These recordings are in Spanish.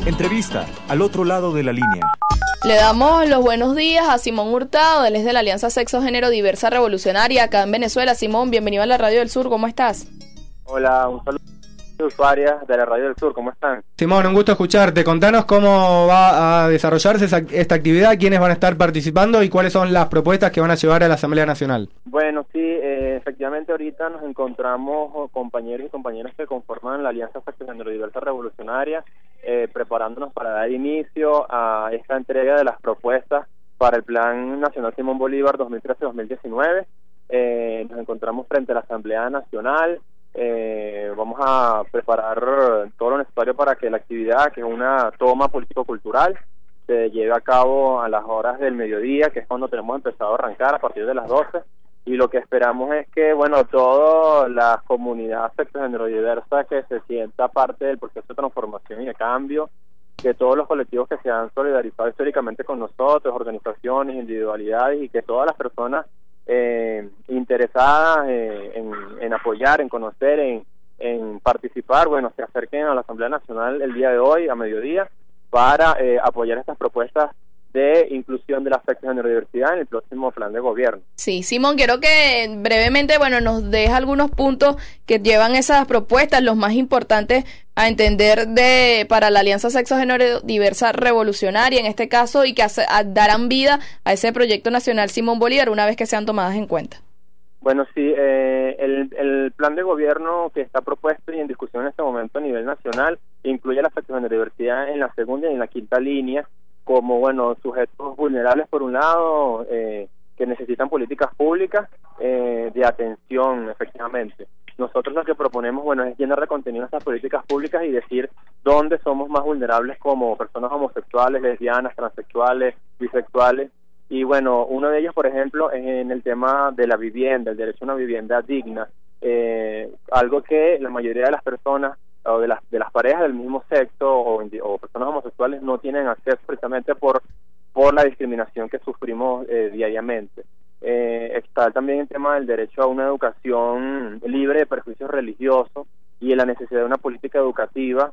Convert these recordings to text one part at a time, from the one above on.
Entrevista al otro lado de la línea. Le damos los buenos días a Simón Hurtado, él es de la Alianza Sexo Género Diversa Revolucionaria acá en Venezuela. Simón, bienvenido a la Radio del Sur, ¿cómo estás? Hola, un saludo a los usuarias de la Radio del Sur, ¿cómo están? Simón, un gusto escucharte. Contanos cómo va a desarrollarse esta actividad, quiénes van a estar participando y cuáles son las propuestas que van a llevar a la Asamblea Nacional. Bueno, sí, efectivamente ahorita nos encontramos compañeros y compañeras que conforman la Alianza Sexo Género Diversa Revolucionaria, preparándonos para dar inicio a esta entrega de las propuestas para el Plan Nacional Simón Bolívar 2013-2019. Nos encontramos frente a la Asamblea Nacional. Vamos a preparar todo lo necesario para que la actividad, que es una toma político-cultural, se lleve a cabo a las horas del mediodía, que es cuando tenemos empezado a arrancar, a partir de las 12. Y lo que esperamos es que, bueno, toda la comunidad sexo género diversa que se sienta parte del proceso de transformación y de cambio, que todos los colectivos que se han solidarizado históricamente con nosotros, organizaciones, individualidades, y que todas las personas interesadas en apoyar, en conocer, en participar, bueno, se acerquen a la Asamblea Nacional el día de hoy, a mediodía, para apoyar estas propuestas de inclusión de la sexo género diversidad en el próximo plan de gobierno. Sí, Simón, quiero que brevemente, nos deje algunos puntos que llevan esas propuestas, los más importantes a entender para la Alianza Sexo Género Diversa Revolucionaria en este caso, y que darán vida a ese proyecto nacional Simón Bolívar una vez que sean tomadas en cuenta. Bueno, sí, el plan de gobierno que está propuesto y en discusión en este momento a nivel nacional incluye la sexo género diversidad en la segunda y en la quinta línea, como, sujetos vulnerables por un lado, que necesitan políticas públicas de atención, efectivamente. Nosotros lo que proponemos, es llenar de contenido estas políticas públicas y decir dónde somos más vulnerables como personas homosexuales, lesbianas, transexuales, bisexuales. Y uno de ellos, por ejemplo, es en el tema de la vivienda, el derecho a una vivienda digna, algo que la mayoría de las personas o de las parejas del mismo sexo o personas homosexuales no tienen acceso, precisamente por la discriminación que sufrimos diariamente. Está también el tema del derecho a una educación libre de prejuicios religiosos y de la necesidad de una política educativa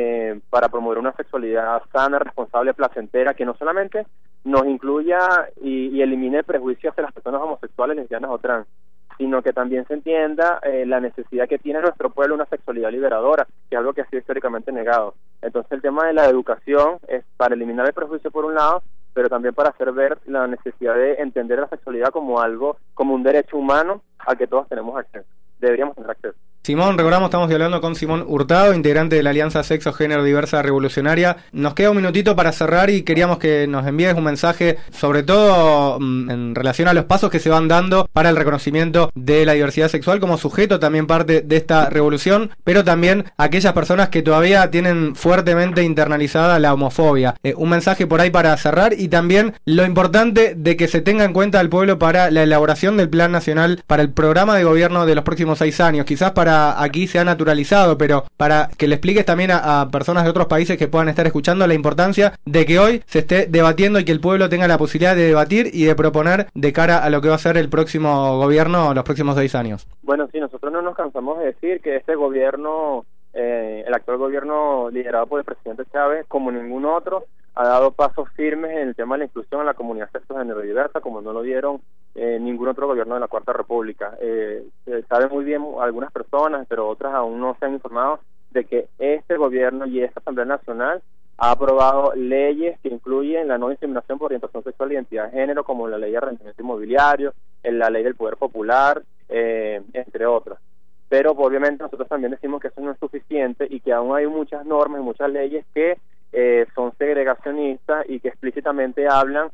para promover una sexualidad sana, responsable, placentera, que no solamente nos incluya y elimine el prejuicio hacia las personas homosexuales, lesbianas o trans, sino que también se entienda la necesidad que tiene nuestro pueblo una sexualidad liberadora, que es algo que ha sido históricamente negado. Entonces el tema de la educación es para eliminar el prejuicio por un lado, pero también para hacer ver la necesidad de entender la sexualidad como un derecho humano al que todos tenemos acceso, deberíamos tener acceso. Simón, recordamos, estamos hablando con Simón Hurtado, integrante de la Alianza Sexo Género Diversa Revolucionaria. Nos queda un minutito para cerrar y queríamos que nos envíes un mensaje, sobre todo en relación a los pasos que se van dando para el reconocimiento de la diversidad sexual como sujeto, también parte de esta revolución, pero también a aquellas personas que todavía tienen fuertemente internalizada la homofobia. Un mensaje por ahí para cerrar, y también lo importante de que se tenga en cuenta al pueblo para la elaboración del Plan Nacional para el programa de gobierno de los próximos 6 años. Quizás para aquí se ha naturalizado, pero para que le expliques también a personas de otros países que puedan estar escuchando la importancia de que hoy se esté debatiendo y que el pueblo tenga la posibilidad de debatir y de proponer de cara a lo que va a ser el próximo gobierno los próximos 6 años. Bueno, sí, nosotros no nos cansamos de decir que este gobierno, el actual gobierno liderado por el presidente Chávez, como ningún otro, ha dado pasos firmes en el tema de la inclusión en la comunidad sexo género diversa, como no lo dieron ningún otro gobierno de la Cuarta República. Se sabe muy bien algunas personas, pero otras aún no se han informado de que este gobierno y esta Asamblea Nacional ha aprobado leyes que incluyen la no discriminación por orientación sexual e identidad de género, como la ley de arrendamiento inmobiliario, la ley del poder popular, entre otras. Pero obviamente nosotros también decimos que eso no es suficiente y que aún hay muchas normas y muchas leyes que son segregacionistas y que explícitamente hablan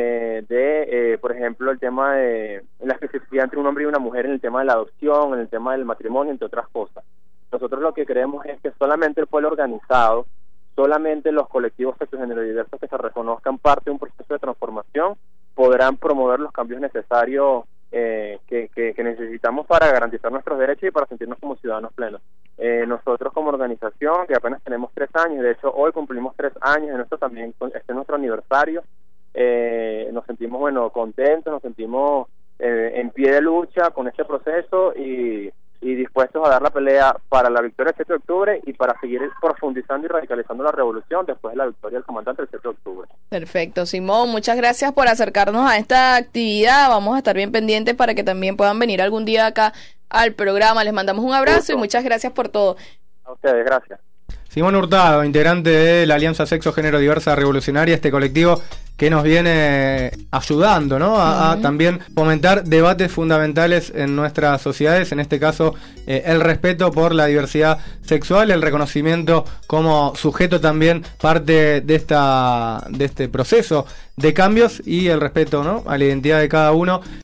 por ejemplo, el tema de la especificidad entre un hombre y una mujer en el tema de la adopción, en el tema del matrimonio, entre otras cosas. Nosotros lo que creemos es que solamente el pueblo organizado, solamente los colectivos sexo género diversos que se reconozcan parte de un proceso de transformación podrán promover los cambios necesarios que necesitamos para garantizar nuestros derechos y para sentirnos como ciudadanos plenos. Nosotros como organización, que apenas tenemos 3 años, de hecho hoy cumplimos 3 años, este es nuestro aniversario, nos sentimos contentos, nos sentimos en pie de lucha con este proceso y y dispuestos a dar la pelea para la victoria del 7 de octubre y para seguir profundizando y radicalizando la revolución después de la victoria del comandante el 7 de octubre. Perfecto, Simón, muchas gracias por acercarnos a esta actividad. Vamos a estar bien pendientes para que también puedan venir algún día acá al programa. Les mandamos un abrazo y muchas gracias por todo. A ustedes, gracias. Simón Hurtado, integrante de la Alianza Sexo Género Diversa Revolucionaria, este colectivo que nos viene ayudando, ¿no? A también fomentar debates fundamentales en nuestras sociedades, en este caso el respeto por la diversidad sexual, el reconocimiento como sujeto también parte de este proceso de cambios y el respeto, ¿no?, a la identidad de cada uno.